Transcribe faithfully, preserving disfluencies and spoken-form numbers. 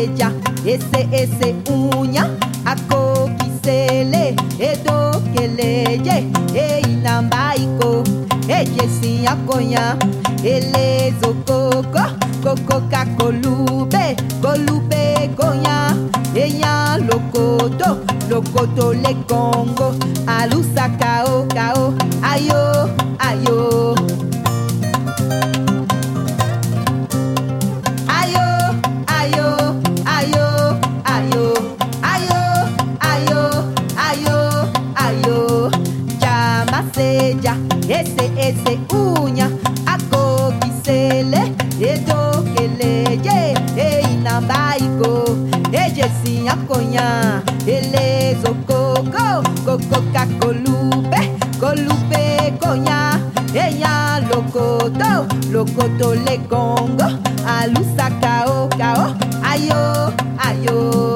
seja, esse, esse unha, a coquicele, edo keleje, e inambaiko, e jessi a conha, ele zo coco, coco cacolube, colube conha, eya locoto, locoto le congo, alusa cao cao, ayo, ayo. Seja, esse, esse unha, a coquicele, edo keleje, e inambaiko, e jessi a conha, ele zo coco, coco cacolube, colube conha, eya locoto, locoto le congo, alusa cao cao, ayo, ayo.